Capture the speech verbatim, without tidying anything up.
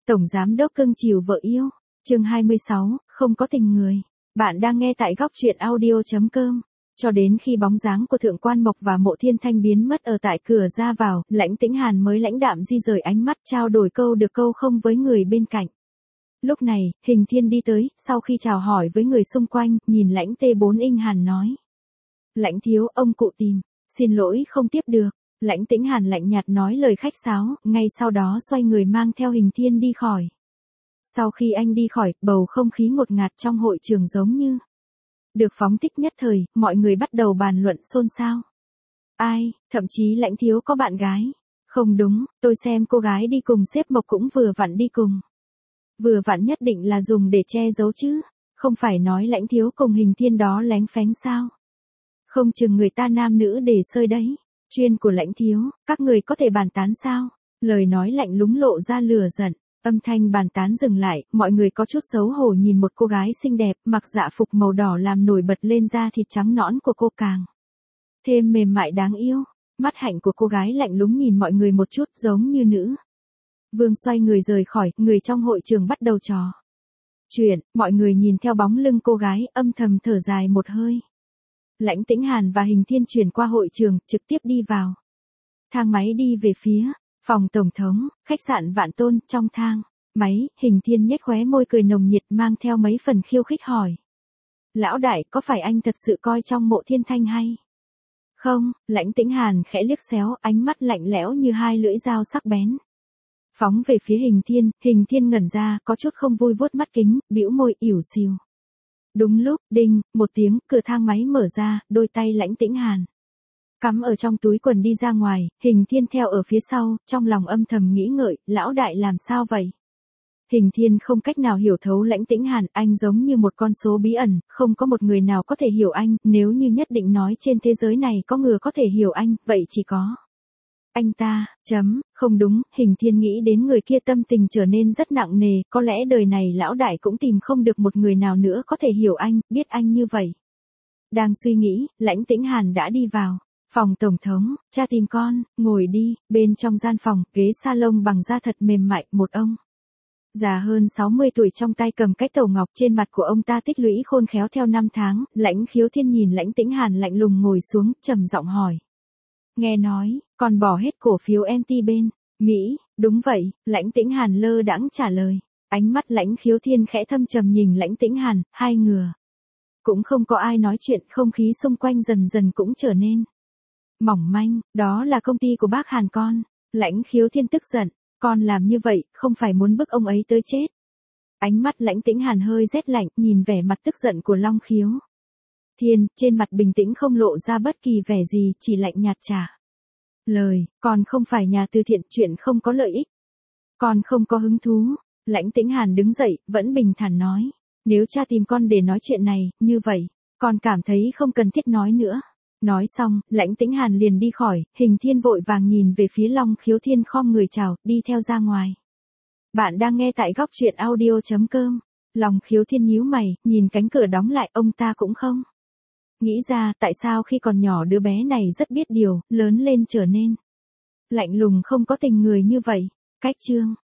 Tổng giám đốc cưng chiều vợ yêu. Chương hai mươi sáu, không có tình người. Bạn đang nghe tại góc truyện audio chấm com. Cho đến khi bóng dáng của Thượng Quan Mộc và Mộ Thiên Thanh biến mất ở tại cửa ra vào, Lãnh Tĩnh Hàn mới lãnh đạm di rời ánh mắt trao đổi câu được câu không với người bên cạnh. Lúc này, Hình Thiên đi tới, sau khi chào hỏi với người xung quanh, nhìn Lãnh Tê Bốn Inh Hàn nói. Lãnh thiếu, ông cụ tìm, xin lỗi không tiếp được. Lãnh Tĩnh Hàn lạnh nhạt nói lời khách sáo, ngay sau đó xoay người mang theo Hình Thiên đi khỏi. Sau khi anh đi khỏi, bầu không khí ngột ngạt trong hội trường giống như được phóng thích nhất thời, mọi người bắt đầu bàn luận xôn xao. Ai, thậm chí Lãnh thiếu có bạn gái. Không đúng, tôi xem cô gái đi cùng sếp Mộc cũng vừa vặn đi cùng. Vừa vặn nhất định là dùng để che giấu chứ, không phải nói Lãnh thiếu cùng Hình Thiên đó lén phén sao. Không chừng người ta nam nữ để sơi đấy. Chuyên của Lãnh thiếu, các người có thể bàn tán sao? Lời nói lạnh lúng lộ ra lửa giận. Âm thanh bàn tán dừng lại, mọi người có chút xấu hổ nhìn một cô gái xinh đẹp, mặc dạ phục màu đỏ làm nổi bật lên da thịt trắng nõn của cô càng thêm mềm mại đáng yêu. Mắt hạnh của cô gái lạnh lúng nhìn mọi người một chút giống như nữ vương xoay người rời khỏi, người trong hội trường bắt đầu trò chuyện, mọi người nhìn theo bóng lưng cô gái, âm thầm thở dài một hơi. Lãnh Tĩnh Hàn và Hình Thiên chuyển qua hội trường, trực tiếp đi vào thang máy đi về phía phòng tổng thống, khách sạn Vạn Tôn. Trong thang máy, Hình Thiên nhếch khóe môi cười nồng nhiệt mang theo mấy phần khiêu khích hỏi. Lão đại, có phải anh thật sự coi trong Mộ Thiên Thanh hay? Không, Lãnh Tĩnh Hàn khẽ liếc xéo, ánh mắt lạnh lẽo như hai lưỡi dao sắc bén. Phóng về phía Hình Thiên, Hình Thiên ngẩn ra, có chút không vui vuốt mắt kính, bĩu môi ỉu xìu. Đúng lúc, đinh, một tiếng, cửa thang máy mở ra, đôi tay Lãnh Tĩnh Hàn cắm ở trong túi quần đi ra ngoài, Hình Thiên theo ở phía sau, trong lòng âm thầm nghĩ ngợi, lão đại làm sao vậy? Hình Thiên không cách nào hiểu thấu Lãnh Tĩnh Hàn, anh giống như một con số bí ẩn, không có một người nào có thể hiểu anh, nếu như nhất định nói trên thế giới này có người có thể hiểu anh, vậy chỉ có anh ta, chấm, không đúng, Hình Thiên nghĩ đến người kia tâm tình trở nên rất nặng nề, có lẽ đời này lão đại cũng tìm không được một người nào nữa có thể hiểu anh, biết anh như vậy. Đang suy nghĩ, Lãnh Tĩnh Hàn đã đi vào phòng tổng thống, cha tìm con, ngồi đi. Bên trong gian phòng, ghế salon bằng da thật mềm mại, một ông già hơn sáu mươi tuổi trong tay cầm cái tẩu ngọc, trên mặt của ông ta tích lũy khôn khéo theo năm tháng. Lãnh Khiếu Thiên nhìn Lãnh Tĩnh Hàn lạnh lùng ngồi xuống, trầm giọng hỏi. Nghe nói, còn bỏ hết cổ phiếu em tê bên Mỹ, đúng vậy, Lãnh Tĩnh Hàn lơ đãng trả lời. Ánh mắt Lãnh Khiếu Thiên khẽ thâm trầm nhìn Lãnh Tĩnh Hàn, hai ngừa cũng không có ai nói chuyện, không khí xung quanh dần dần cũng trở nên mỏng manh. Đó là công ty của bác Hàn con. Lãnh Khiếu Thiên tức giận, con làm như vậy, không phải muốn bức ông ấy tới chết. Ánh mắt Lãnh Tĩnh Hàn hơi rét lạnh, nhìn vẻ mặt tức giận của Long Khiếu Thiên, trên mặt bình tĩnh không lộ ra bất kỳ vẻ gì, chỉ lạnh nhạt trả lời, còn không phải nhà từ thiện, chuyện không có lợi ích, con không có hứng thú. Lãnh Tĩnh Hàn đứng dậy, vẫn bình thản nói, nếu cha tìm con để nói chuyện này, như vậy, con cảm thấy không cần thiết nói nữa. Nói xong, Lãnh Tĩnh Hàn liền đi khỏi, Hình Thiên vội vàng nhìn về phía Long Khiếu Thiên khom người chào, đi theo ra ngoài. Bạn đang nghe tại góc truyện audio chấm com. Long Khiếu Thiên nhíu mày, nhìn cánh cửa đóng lại, ông ta cũng không nghĩ ra tại sao khi còn nhỏ đứa bé này rất biết điều, lớn lên trở nên lạnh lùng không có tình người như vậy. Cách chương